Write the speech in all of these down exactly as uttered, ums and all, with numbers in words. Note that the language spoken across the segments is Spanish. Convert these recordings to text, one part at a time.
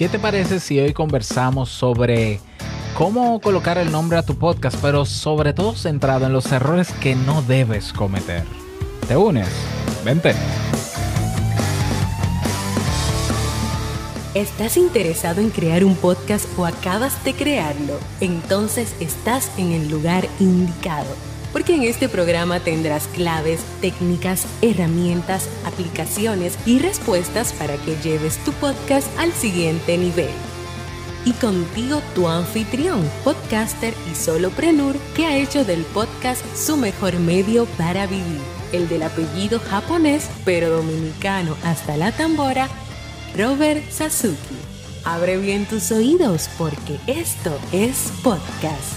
¿Qué te parece si hoy conversamos sobre cómo colocar el nombre a tu podcast, pero sobre todo centrado en los errores que no debes cometer? ¿Te unes? Vente. ¿Estás interesado en crear un podcast o acabas de crearlo? Entonces estás en el lugar indicado, porque en este programa tendrás claves, técnicas, herramientas, aplicaciones y respuestas para que lleves tu podcast al siguiente nivel. Y contigo tu anfitrión, podcaster y solopreneur que ha hecho del podcast su mejor medio para vivir, el del apellido japonés pero dominicano hasta la tambora, Robert Sasuki. Abre bien tus oídos porque esto es podcast.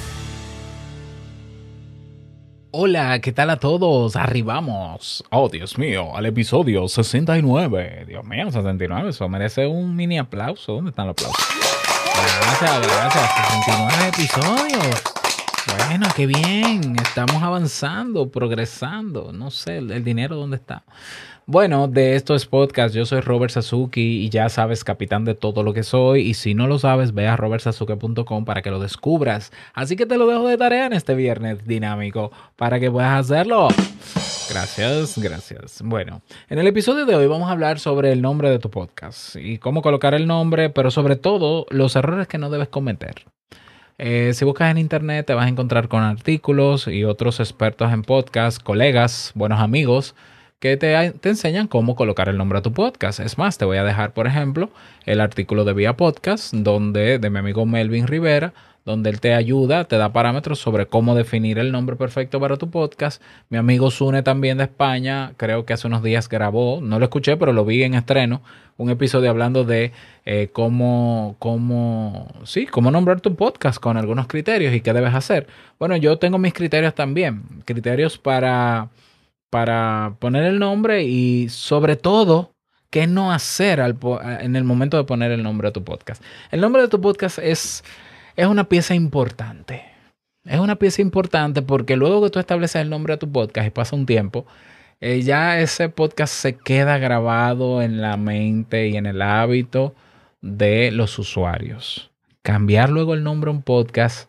Hola, ¿qué tal a todos? Arribamos, oh Dios mío, al episodio sesenta y nueve. Dios mío, sesenta y nueve, eso merece un mini aplauso. ¿Dónde están los aplausos? Gracias, gracias, sesenta y nueve episodios. Bueno, qué bien, estamos avanzando, progresando. No sé, el, el dinero ¿dónde está? Bueno, de esto es podcast. Yo soy Robert Sasuki y ya sabes, capitán de todo lo que soy. Y si no lo sabes, ve a robert sasuke punto com para que lo descubras. Así que te lo dejo de tarea en este viernes dinámico para que puedas hacerlo. Gracias, gracias. Bueno, en el episodio de hoy vamos a hablar sobre el nombre de tu podcast y cómo colocar el nombre, pero sobre todo los errores que no debes cometer. Eh, si buscas en internet te vas a encontrar con artículos y otros expertos en podcast, colegas, buenos amigos, que te, te enseñan cómo colocar el nombre a tu podcast. Es más, te voy a dejar, por ejemplo, el artículo de Vía Podcast, donde, de mi amigo Melvin Rivera, donde él te ayuda, te da parámetros sobre cómo definir el nombre perfecto para tu podcast. Mi amigo Sune también de España, creo que hace unos días grabó, no lo escuché, pero lo vi en estreno, un episodio hablando de eh, cómo, cómo, sí, cómo nombrar tu podcast con algunos criterios y qué debes hacer. Bueno, yo tengo mis criterios también, criterios para... para poner el nombre y sobre todo qué no hacer al po- en el momento de poner el nombre a tu podcast. El nombre de tu podcast es, es una pieza importante. Es una pieza importante porque luego que tú estableces el nombre a tu podcast y pasa un tiempo, eh, ya ese podcast se queda grabado en la mente y en el hábito de los usuarios. Cambiar luego el nombre a un podcast...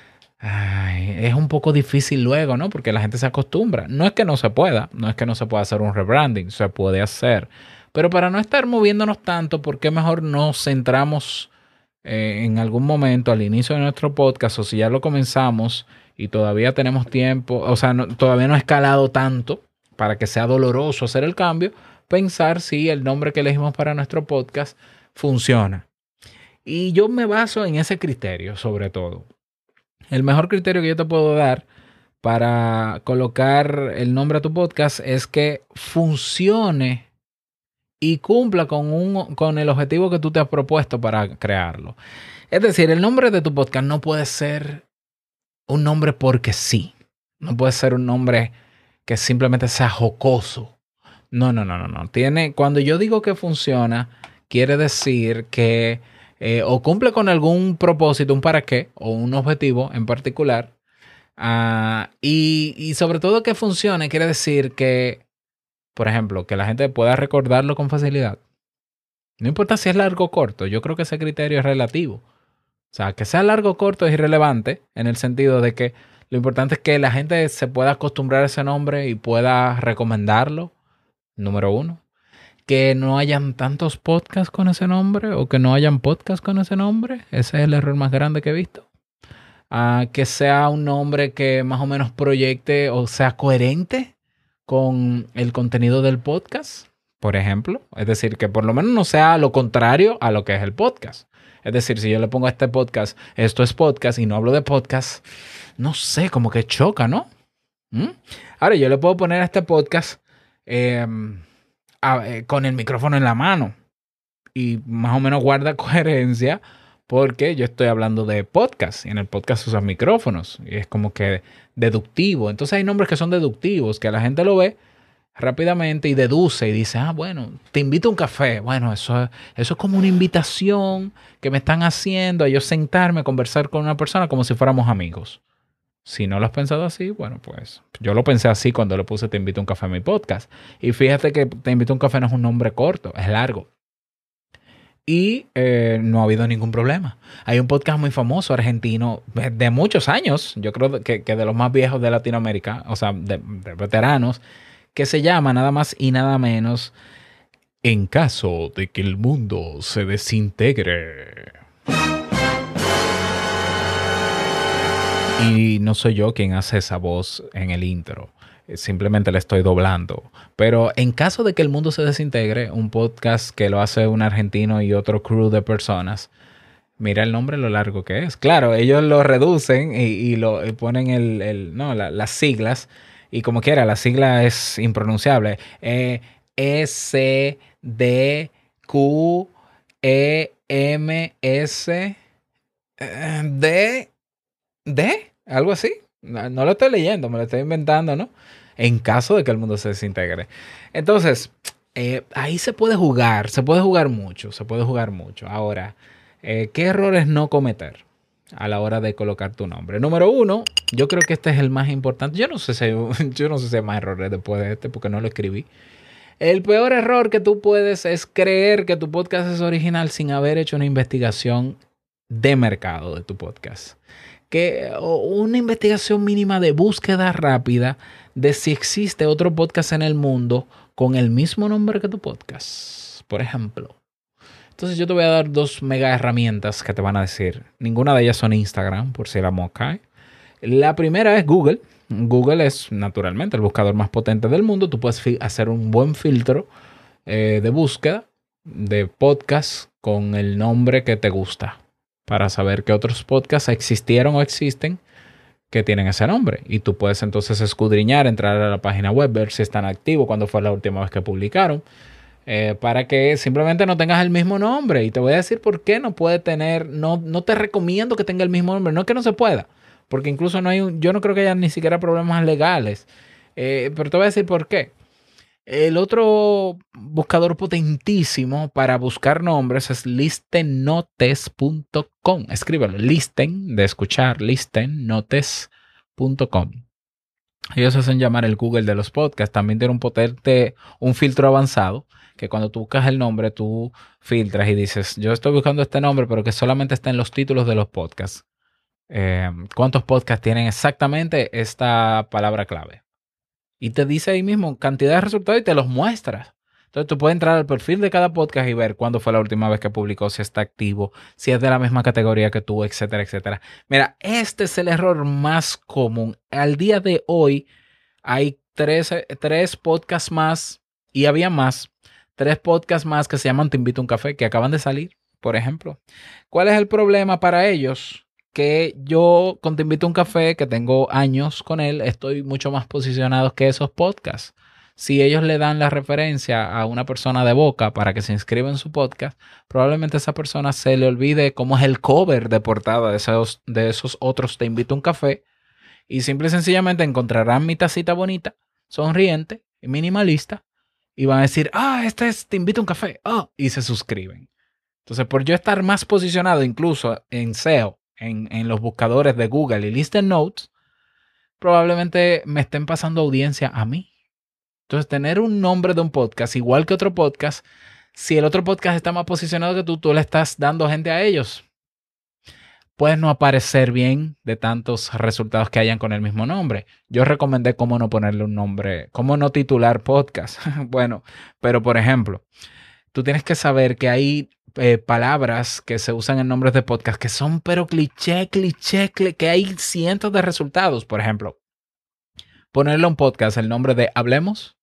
Ay, es un poco difícil luego, ¿no? Porque la gente se acostumbra. No es que no se pueda, no es que no se pueda hacer un rebranding, se puede hacer. Pero para no estar moviéndonos tanto, ¿por qué mejor nos centramos eh, en algún momento al inicio de nuestro podcast? O si ya lo comenzamos y todavía tenemos tiempo, o sea, no, todavía no ha escalado tanto para que sea doloroso hacer el cambio, pensar si el nombre que elegimos para nuestro podcast funciona. Y yo me baso en ese criterio, sobre todo. El mejor criterio que yo te puedo dar para colocar el nombre a tu podcast es que funcione y cumpla con, un, con el objetivo que tú te has propuesto para crearlo. Es decir, el nombre de tu podcast no puede ser un nombre porque sí. No puede ser un nombre que simplemente sea jocoso. No, no, no, no, no. Tiene, cuando yo digo que funciona, quiere decir que Eh, o cumple con algún propósito, un para qué o un objetivo en particular. Uh, y, y sobre todo que funcione, quiere decir que, por ejemplo, que la gente pueda recordarlo con facilidad. No importa si es largo o corto, yo creo que ese criterio es relativo. O sea, que sea largo o corto es irrelevante en el sentido de que lo importante es que la gente se pueda acostumbrar a ese nombre y pueda recomendarlo, número uno. Que no hayan tantos podcasts con ese nombre o que no hayan podcasts con ese nombre. Ese es el error más grande que he visto. Uh, que sea un nombre que más o menos proyecte o sea coherente con el contenido del podcast, por ejemplo. Es decir, que por lo menos no sea lo contrario a lo que es el podcast. Es decir, si yo le pongo a este podcast, esto es podcast y no hablo de podcast, no sé, como que choca, ¿no? ¿Mm? Ahora, yo le puedo poner a este podcast... Eh, con el micrófono en la mano y más o menos guarda coherencia porque yo estoy hablando de podcast y en el podcast usan micrófonos y es como que deductivo. Entonces hay nombres que son deductivos, que la gente lo ve rápidamente y deduce y dice, ah, bueno, te invito a un café. Bueno, eso, eso es como una invitación que me están haciendo a yo sentarme a conversar con una persona como si fuéramos amigos. Si no lo has pensado así, bueno, pues yo lo pensé así cuando le puse Te invito a un café a mi podcast. Y fíjate que Te invito a un café no es un nombre corto, es largo. y eh, no ha habido ningún problema. Hay un podcast muy famoso argentino de muchos años, yo creo que, que de los más viejos de Latinoamérica, o sea, de, de veteranos, que se llama nada más y nada menos En caso de que el mundo se desintegre. Y no soy yo quien hace esa voz en el intro. Simplemente le estoy doblando. Pero en caso de que el mundo se desintegre, un podcast que lo hace un argentino y otro crew de personas, mira el nombre lo largo que es. Claro, ellos lo reducen y, y lo y ponen el, el, no, la, las siglas. Y como quiera, la sigla es impronunciable. Eh, S, D, Q, E, M, S, eh, D, D, algo así. No, no lo estoy leyendo, me lo estoy inventando, ¿no? En caso de que el mundo se desintegre. Entonces, eh, ahí se puede jugar, se puede jugar mucho, se puede jugar mucho. Ahora, eh, ¿qué errores no cometer a la hora de colocar tu nombre? Número uno, yo creo que este es el más importante. Yo no sé si, yo no sé si hay más errores después de este porque no lo escribí. El peor error que tú puedes es creer que tu podcast es original sin haber hecho una investigación de mercado de tu podcast. Que una investigación mínima de búsqueda rápida de si existe otro podcast en el mundo con el mismo nombre que tu podcast, por ejemplo. Entonces yo te voy a dar dos mega herramientas que te van a decir. Ninguna de ellas son Instagram, por si la mosca. La primera es Google. Google es naturalmente el buscador más potente del mundo. Tú puedes hacer un buen filtro eh, de búsqueda de podcast con el nombre que te gusta, para saber qué otros podcasts existieron o existen que tienen ese nombre. Y tú puedes entonces escudriñar, entrar a la página web, ver si están activos, cuándo fue la última vez que publicaron, eh, para que simplemente no tengas el mismo nombre. Y te voy a decir por qué no puede tener, no, no te recomiendo que tenga el mismo nombre. No es que no se pueda, porque incluso no hay un, yo no creo que haya ni siquiera problemas legales. Eh, pero te voy a decir por qué. El otro buscador potentísimo para buscar nombres es listennotes punto com. Escríbelo, listen, de escuchar, listennotes punto com. Ellos hacen llamar el Google de los podcasts. También tiene un potente, un filtro avanzado, que cuando tú buscas el nombre, tú filtras y dices, yo estoy buscando este nombre, pero que solamente está en los títulos de los podcasts. Eh, ¿Cuántos podcasts tienen exactamente esta palabra clave? Y te dice ahí mismo cantidad de resultados y te los muestras. Entonces tú puedes entrar al perfil de cada podcast y ver cuándo fue la última vez que publicó, si está activo, si es de la misma categoría que tú, etcétera, etcétera. Mira, este es el error más común. Al día de hoy hay tres, tres podcasts más, y había más, tres podcasts más que se llaman Te Invito a un Café, que acaban de salir, por ejemplo. ¿Cuál es el problema para ellos? Que yo con Te Invito a un Café, que tengo años con él, estoy mucho más posicionado que esos podcasts. Si ellos le dan la referencia a una persona de boca para que se inscriba en su podcast, probablemente esa persona se le olvide cómo es el cover de portada de esos, de esos otros Te Invito a un Café, y simple y sencillamente encontrarán mi tacita bonita, sonriente y minimalista, y van a decir, ah, este es Te Invito a un Café, oh, y se suscriben. Entonces, por yo estar más posicionado incluso en S E O, En, en los buscadores de Google y Listen Notes, probablemente me estén pasando audiencia a mí. Entonces, tener un nombre de un podcast igual que otro podcast, si el otro podcast está más posicionado que tú, tú le estás dando gente a ellos. Puede no aparecer bien de tantos resultados que hayan con el mismo nombre. Yo recomendé cómo no ponerle un nombre, cómo no titular podcast. Bueno, pero por ejemplo, tú tienes que saber que hay Eh, palabras que se usan en nombres de podcast que son pero cliché, cliché, cliché, que hay cientos de resultados. Por ejemplo, ponerle a un podcast el nombre de Hablemos.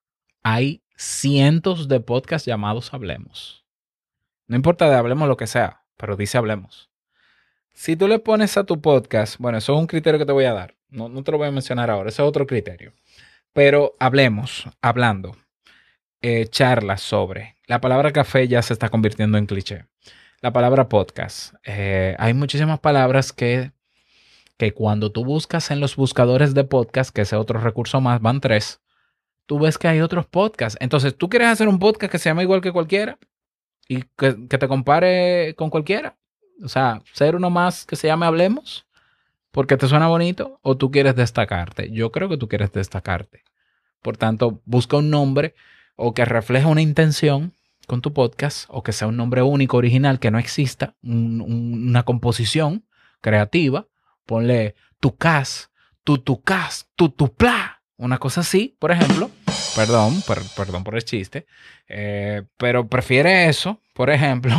Hay cientos de podcasts llamados Hablemos. No importa de Hablemos lo que sea, pero dice Hablemos. Si tú le pones a tu podcast, bueno, eso es un criterio que te voy a dar. No, no te lo voy a mencionar ahora, eso es otro criterio. Pero Hablemos, hablando. Eh, charlas sobre. La palabra café ya se está convirtiendo en cliché. La palabra podcast. Eh, hay muchísimas palabras que, que cuando tú buscas en los buscadores de podcast, que ese otro recurso más, van tres, tú ves que hay otros podcasts. Entonces, ¿tú quieres hacer un podcast que se llama igual que cualquiera? Y que, que te compare con cualquiera. O sea, ser uno más que se llame Hablemos porque te suena bonito, o tú quieres destacarte. Yo creo que tú quieres destacarte. Por tanto, busca un nombre o que refleje una intención con tu podcast o que sea un nombre único, original, que no exista, un, un, una composición creativa. Ponle tu cas, tu tu cas, tu tu pla, una cosa así, por ejemplo. Perdón, per, perdón por el chiste, eh, pero prefiere eso, por ejemplo,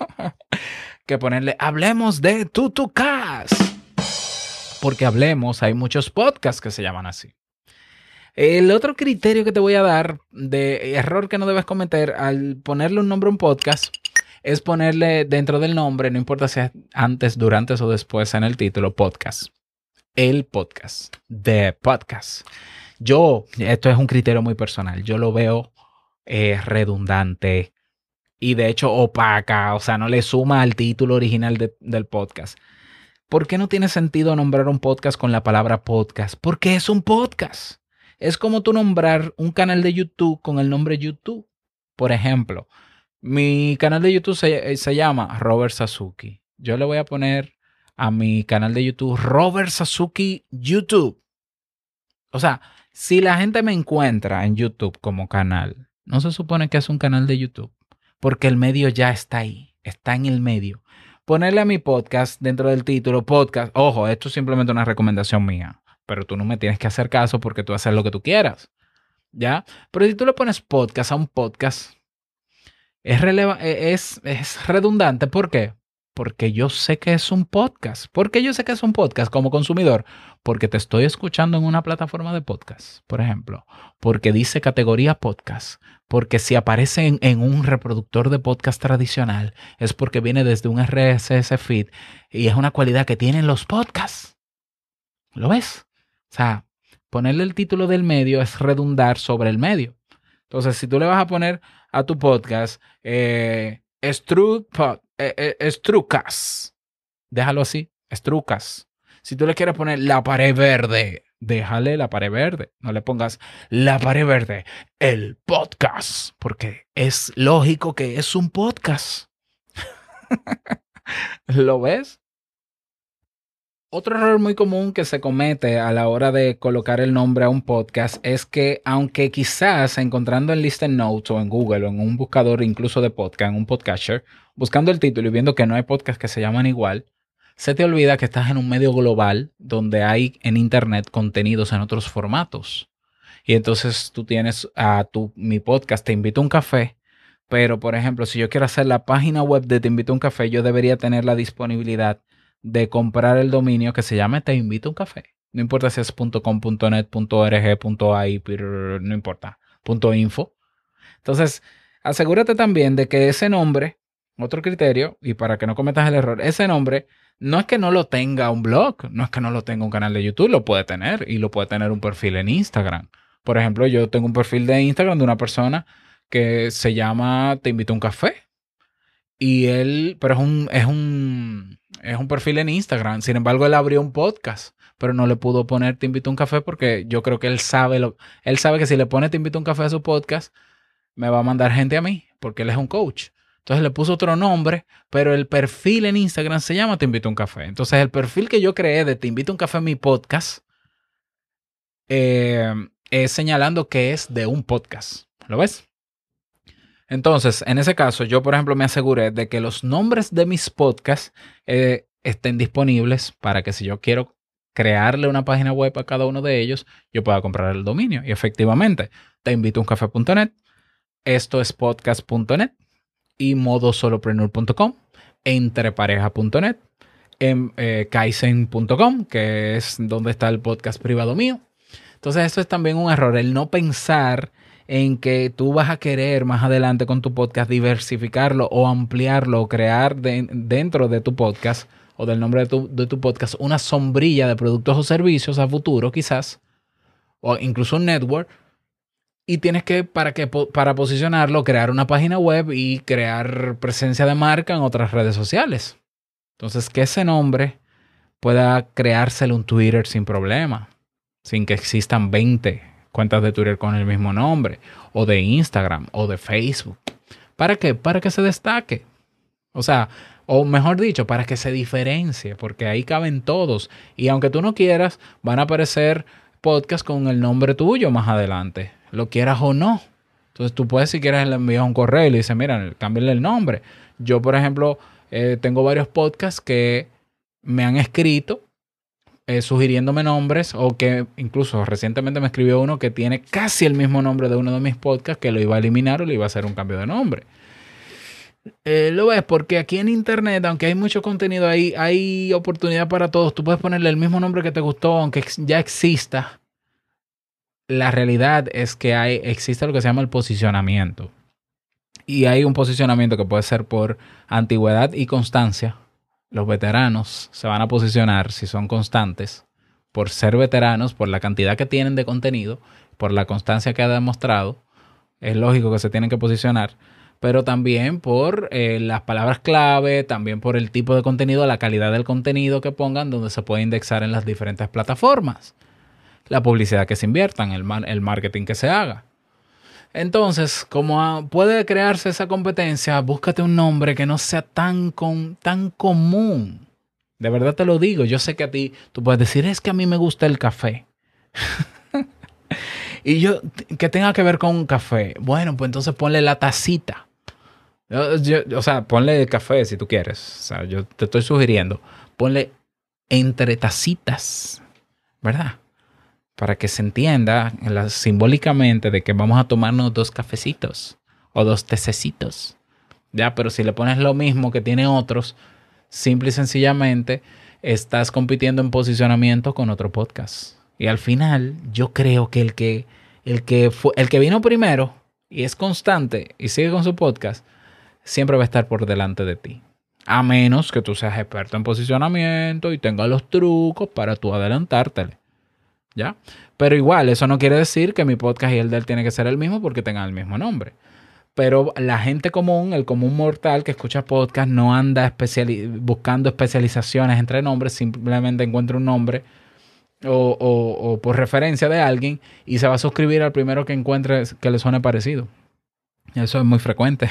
que ponerle hablemos de tu tu cas. Porque hablemos, hay muchos podcasts que se llaman así. El otro criterio que te voy a dar de error que no debes cometer al ponerle un nombre a un podcast es ponerle dentro del nombre, no importa si es antes, durante o después en el título, podcast. El podcast. The podcast. Yo, esto es un criterio muy personal, yo lo veo eh, redundante y de hecho opaca, o sea, no le suma al título original de, del podcast. ¿Por qué no tiene sentido nombrar un podcast con la palabra podcast? Porque es un podcast. Es como tú nombrar un canal de YouTube con el nombre YouTube. Por ejemplo, mi canal de YouTube se, se llama Robert Sasuki. Yo le voy a poner a mi canal de YouTube Robert Sasuki YouTube. O sea, si la gente me encuentra en YouTube como canal, no se supone que es un canal de YouTube, porque el medio ya está ahí, está en el medio. Ponerle a mi podcast dentro del título podcast, ojo, esto es simplemente una recomendación mía, pero tú no me tienes que hacer caso porque tú haces lo que tú quieras, ¿ya? Pero si tú le pones podcast a un podcast, es, releva- es, es redundante. ¿Por qué? Porque yo sé que es un podcast. ¿Por qué yo sé que es un podcast como consumidor? Porque te estoy escuchando en una plataforma de podcast, por ejemplo. Porque dice categoría podcast. Porque si aparece en, en un reproductor de podcast tradicional, es porque viene desde un R S S feed y es una cualidad que tienen los podcasts. ¿Lo ves? O sea, ponerle el título del medio es redundar sobre el medio. Entonces, si tú le vas a poner a tu podcast eh, Stru, pod, eh, eh, Strucas, déjalo así, Strucas. Si tú le quieres poner la pared verde, déjale la pared verde. No le pongas la pared verde, el podcast, porque es lógico que es un podcast. ¿Lo ves? Otro error muy común que se comete a la hora de colocar el nombre a un podcast es que, aunque quizás encontrando en Listen Notes o en Google o en un buscador incluso de podcast, en un podcatcher, buscando el título y viendo que no hay podcasts que se llaman igual, se te olvida que estás en un medio global donde hay en internet contenidos en otros formatos. Y entonces tú tienes a tu, mi podcast Te Invito a un Café, pero por ejemplo, si yo quiero hacer la página web de Te Invito a un Café, yo debería tener la disponibilidad de comprar el dominio que se llame Te Invito a un Café. No importa si es .com, .net, .org, .ai, pero no importa, .info. Entonces, asegúrate también de que ese nombre, otro criterio, y para que no cometas el error, ese nombre no es que no lo tenga un blog, no es que no lo tenga un canal de YouTube, lo puede tener y lo puede tener un perfil en Instagram. Por ejemplo, yo tengo un perfil de Instagram de una persona que se llama Te Invito a un Café. Y él, pero es un, es un, es un perfil en Instagram. Sin embargo, él abrió un podcast, pero no le pudo poner Te Invito a un Café porque yo creo que él sabe lo, él sabe que si le pone Te Invito a un Café a su podcast, me va a mandar gente a mí, porque él es un coach. Entonces le puso otro nombre, pero el perfil en Instagram se llama Te Invito a un Café. Entonces el perfil que yo creé de Te Invito a un Café en mi podcast eh, es señalando que es de un podcast. ¿Lo ves? Entonces, en ese caso, yo, por ejemplo, me aseguré de que los nombres de mis podcasts eh, estén disponibles para que si yo quiero crearle una página web a cada uno de ellos, yo pueda comprar el dominio. Y efectivamente, te invito a un café punto net, esto es podcast punto net y modosolopreneur punto com, entrepareja punto net, en eh, kaizen punto com, que es donde está el podcast privado mío. Entonces, eso es también un error, el no pensar en que tú vas a querer más adelante con tu podcast diversificarlo o ampliarlo o crear de, dentro de tu podcast o del nombre de tu, de tu podcast una sombrilla de productos o servicios a futuro quizás, o incluso un network, y tienes que, para, que, para posicionarlo, crear una página web y crear presencia de marca en otras redes sociales. Entonces, que ese nombre pueda creárselo un Twitter sin problema, sin que existan veinte cuentas de Twitter con el mismo nombre, o de Instagram, o de Facebook. ¿Para qué? Para que se destaque. O sea, o mejor dicho, para que se diferencie, porque ahí caben todos. Y aunque tú no quieras, van a aparecer podcasts con el nombre tuyo más adelante, lo quieras o no. Entonces tú puedes, si quieres, le envías un correo y le dices, mira, cámbiale el nombre. Yo, por ejemplo, eh, tengo varios podcasts que me han escrito eh, sugiriéndome nombres, o que incluso recientemente me escribió uno que tiene casi el mismo nombre de uno de mis podcasts, que lo iba a eliminar o le iba a hacer un cambio de nombre. Eh, lo ves porque aquí en internet, aunque hay mucho contenido, ahí hay oportunidad para todos. Tú puedes ponerle el mismo nombre que te gustó, aunque ya exista. La realidad es que hay, existe lo que se llama el posicionamiento. Y hay un posicionamiento que puede ser por antigüedad y constancia. Los veteranos se van a posicionar, si son constantes, por ser veteranos, por la cantidad que tienen de contenido, por la constancia que ha demostrado. Es lógico que se tienen que posicionar. Pero también por eh, las palabras clave, también por el tipo de contenido, la calidad del contenido que pongan, donde se puede indexar en las diferentes plataformas. La publicidad que se inviertan, el, el marketing que se haga. Entonces, como a, puede crearse esa competencia, búscate un nombre que no sea tan, con, tan común. De verdad te lo digo. Yo sé que a ti, tú puedes decir, es que a mí me gusta el café. Y yo, que tenga que ver con un café. Bueno, pues entonces ponle la tacita. Yo, yo, o sea, ponle el café si tú quieres. O sea, yo te estoy sugiriendo. Ponle entre tacitas, ¿verdad? Para que se entienda la, simbólicamente de que vamos a tomarnos dos cafecitos o dos tececitos. Ya, pero si le pones lo mismo que tiene otros, simple y sencillamente estás compitiendo en posicionamiento con otro podcast. Y al final, yo creo que el que, el que, fue, el que vino primero y es constante y sigue con su podcast, siempre va a estar por delante de ti. A menos que tú seas experto en posicionamiento y tengas los trucos para tú adelantártele. ¿Ya? Pero igual, eso no quiere decir que mi podcast y el de él tiene que ser el mismo porque tengan el mismo nombre. Pero la gente común, el común mortal que escucha podcast, no anda especiali- buscando especializaciones entre nombres, simplemente encuentra un nombre o, o, o por referencia de alguien y se va a suscribir al primero que encuentre que le suene parecido. Eso es muy frecuente.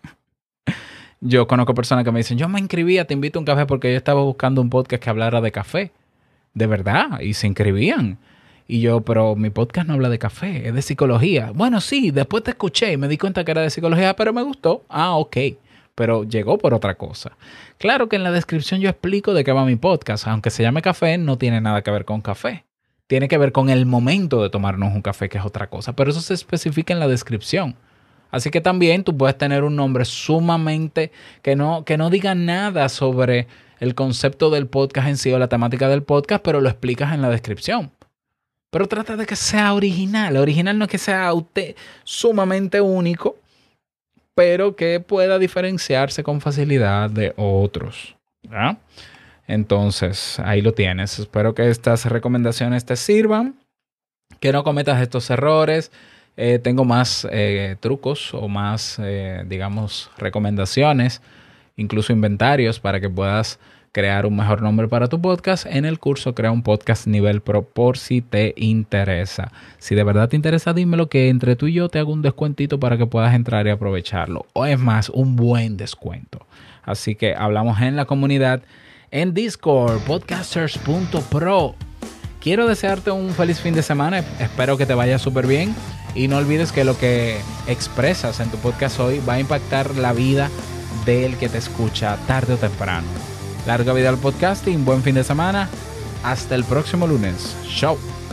Yo conozco personas que me dicen, yo me inscribía, te invito a un café porque yo estaba buscando un podcast que hablara de café. De verdad, y se inscribían. Y yo, pero mi podcast no habla de café, es de psicología. Bueno, sí, después te escuché y me di cuenta que era de psicología, pero me gustó. Ah, ok. Pero llegó por otra cosa. Claro que en la descripción yo explico de qué va mi podcast. Aunque se llame café, no tiene nada que ver con café. Tiene que ver con el momento de tomarnos un café, que es otra cosa. Pero eso se especifica en la descripción. Así que también tú puedes tener un nombre sumamente que no, que no diga nada sobre el concepto del podcast en sí o la temática del podcast, pero lo explicas en la descripción. Pero trata de que sea original. Original no es que sea usted sumamente único, pero que pueda diferenciarse con facilidad de otros. ¿Ya? Entonces, ahí lo tienes. Espero que estas recomendaciones te sirvan, que no cometas estos errores. Eh, tengo más eh, trucos o más, eh, digamos, recomendaciones, incluso inventarios para que puedas crear un mejor nombre para tu podcast en el curso Crea un Podcast Nivel Pro, por si te interesa. Si de verdad te interesa, dímelo, que entre tú y yo te hago un descuentito para que puedas entrar y aprovecharlo. O es más, un buen descuento. Así que hablamos en la comunidad en Discord, podcasters punto pro. Quiero desearte un feliz fin de semana. Espero que te vaya súper bien. Y no olvides que lo que expresas en tu podcast hoy va a impactar la vida del que te escucha tarde o temprano. Larga vida al podcasting, buen fin de semana. Hasta el próximo lunes. Chao.